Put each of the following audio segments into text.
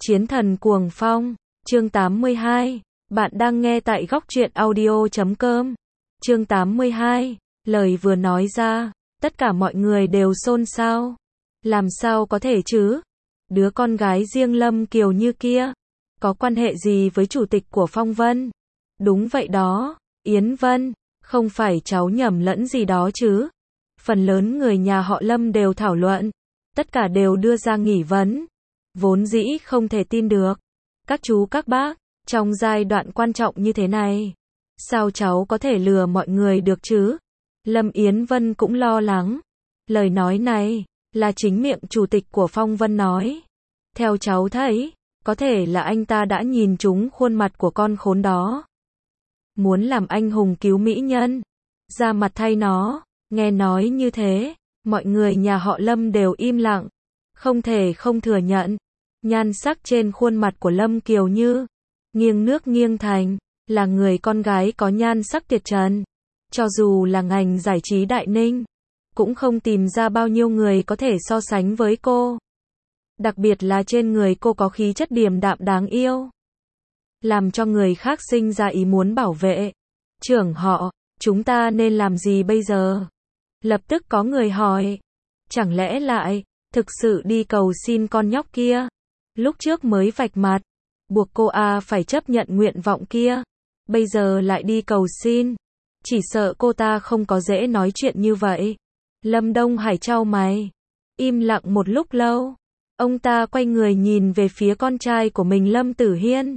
Chiến thần cuồng phong, chương 82, bạn đang nghe tại góc truyện audio.com. Chương 82, lời vừa nói ra, tất cả mọi người đều xôn xao. Làm sao có thể chứ? Đứa con gái riêng Lâm Kiều Như kia, có quan hệ gì với chủ tịch của Phong Vân? Đúng vậy đó, Yến Vân, không phải cháu nhầm lẫn gì đó chứ? Phần lớn người nhà họ Lâm đều thảo luận, tất cả đều đưa ra nghi vấn. Vốn dĩ không thể tin được. Các chú các bác, trong giai đoạn quan trọng như thế này, sao cháu có thể lừa mọi người được chứ? Lâm Yến Vân cũng lo lắng. Lời nói này, là chính miệng chủ tịch của Phong Vân nói. Theo cháu thấy, có thể là anh ta đã nhìn trúng khuôn mặt của con khốn đó. Muốn làm anh hùng cứu mỹ nhân, ra mặt thay nó. Nghe nói như thế, mọi người nhà họ Lâm đều im lặng. Không thể không thừa nhận, nhan sắc trên khuôn mặt của Lâm Kiều Như, nghiêng nước nghiêng thành, là người con gái có nhan sắc tuyệt trần. Cho dù là ngành giải trí Đại Ninh, cũng không tìm ra bao nhiêu người có thể so sánh với cô. Đặc biệt là trên người cô có khí chất điềm đạm đáng yêu, làm cho người khác sinh ra ý muốn bảo vệ. Trưởng họ, chúng ta nên làm gì bây giờ? Lập tức có người hỏi, chẳng lẽ lại thực sự đi cầu xin con nhóc kia, lúc trước mới vạch mặt, buộc cô phải chấp nhận nguyện vọng kia, bây giờ lại đi cầu xin, chỉ sợ cô ta không có dễ nói chuyện như vậy. Lâm Đông Hải chau mày, im lặng một lúc lâu, ông ta quay người nhìn về phía con trai của mình Lâm Tử Hiên.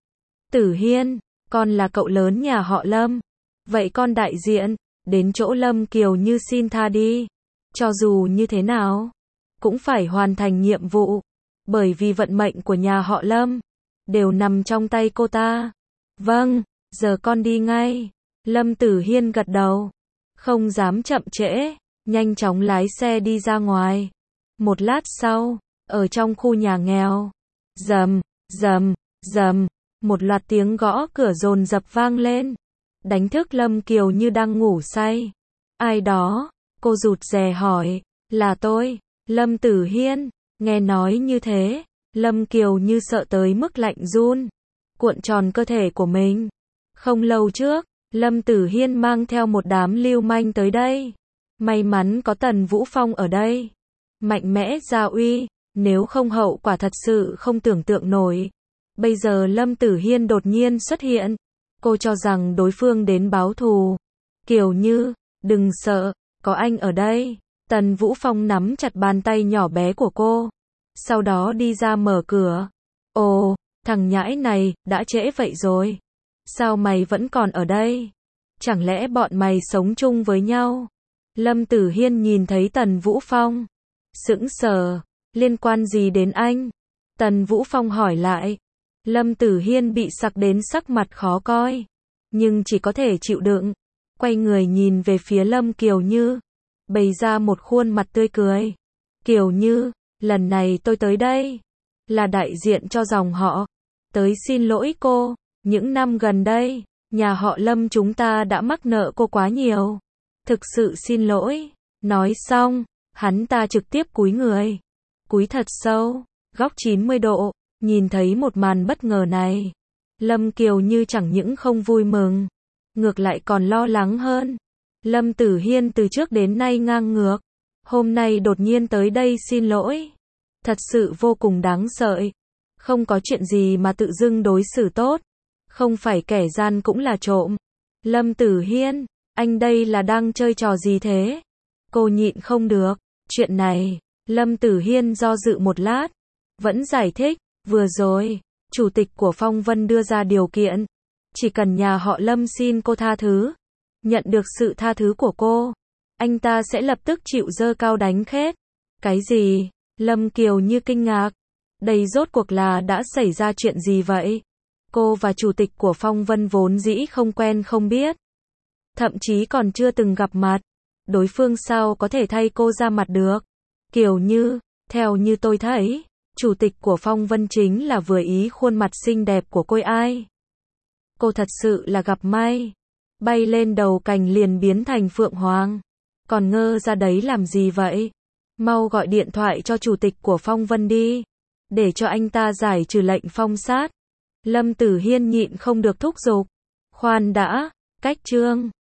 Tử Hiên, con là cậu lớn nhà họ Lâm, vậy con đại diện đến chỗ Lâm Kiều Như xin tha đi, cho dù như thế nào cũng phải hoàn thành nhiệm vụ, bởi vì vận mệnh của nhà họ Lâm đều nằm trong tay cô ta. Vâng, giờ con đi ngay. Lâm Tử Hiên gật đầu, không dám chậm trễ, nhanh chóng lái xe đi ra ngoài. Một lát sau, ở trong khu nhà nghèo, rầm, rầm, rầm, một loạt tiếng gõ cửa dồn dập vang lên, đánh thức Lâm Kiều Như đang ngủ say. Ai đó? Cô rụt rè hỏi. Là tôi, Lâm Tử Hiên. Nghe nói như thế, Lâm Kiều Như sợ tới mức lạnh run, cuộn tròn cơ thể của mình. Không lâu trước, Lâm Tử Hiên mang theo một đám lưu manh tới đây. May mắn có Tần Vũ Phong ở đây. Mạnh mẽ gia uy, nếu không hậu quả thật sự không tưởng tượng nổi. Bây giờ Lâm Tử Hiên đột nhiên xuất hiện. Cô cho rằng đối phương đến báo thù. Kiều Như, đừng sợ, có anh ở đây. Tần Vũ Phong nắm chặt bàn tay nhỏ bé của cô, sau đó đi ra mở cửa. Ồ, thằng nhãi này, đã trễ vậy rồi. Sao mày vẫn còn ở đây? Chẳng lẽ bọn mày sống chung với nhau? Lâm Tử Hiên nhìn thấy Tần Vũ Phong, sững sờ, liên quan gì đến anh? Tần Vũ Phong hỏi lại. Lâm Tử Hiên bị sặc đến sắc mặt khó coi, nhưng chỉ có thể chịu đựng, quay người nhìn về phía Lâm Kiều Như, bày ra một khuôn mặt tươi cười. Kiều Như, lần này tôi tới đây là đại diện cho dòng họ, tới xin lỗi cô. Những năm gần đây, nhà họ Lâm chúng ta đã mắc nợ cô quá nhiều. Thực sự xin lỗi. Nói xong, hắn ta trực tiếp cúi người, cúi thật sâu, góc 90 độ. Nhìn thấy một màn bất ngờ này, Lâm Kiều Như chẳng những không vui mừng, ngược lại còn lo lắng hơn. Lâm Tử Hiên từ trước đến nay ngang ngược, hôm nay đột nhiên tới đây xin lỗi, thật sự vô cùng đáng sợ. Không có chuyện gì mà tự dưng đối xử tốt, không phải kẻ gian cũng là trộm. Lâm Tử Hiên, anh đây là đang chơi trò gì thế? Cô nhịn không được. Chuyện này, Lâm Tử Hiên do dự một lát, vẫn giải thích. Vừa rồi, chủ tịch của Phong Vân đưa ra điều kiện, chỉ cần nhà họ Lâm xin cô tha thứ, nhận được sự tha thứ của cô, anh ta sẽ lập tức chịu giơ cao đánh khét. Cái gì? Lâm Kiều Như kinh ngạc. Đây rốt cuộc là đã xảy ra chuyện gì vậy? Cô và chủ tịch của Phong Vân vốn dĩ không quen không biết, thậm chí còn chưa từng gặp mặt, đối phương sao có thể thay cô ra mặt được? Kiều Như, theo như tôi thấy, chủ tịch của Phong Vân chính là vừa ý khuôn mặt xinh đẹp của cô ai. Cô thật sự là gặp may, bay lên đầu cành liền biến thành phượng hoàng. Còn ngơ ra đấy làm gì vậy? Mau gọi điện thoại cho chủ tịch của Phong Vân đi. để cho anh ta giải trừ lệnh phong sát. Lâm Tử Hiên nhịn không được thúc giục. Khoan đã, cách chương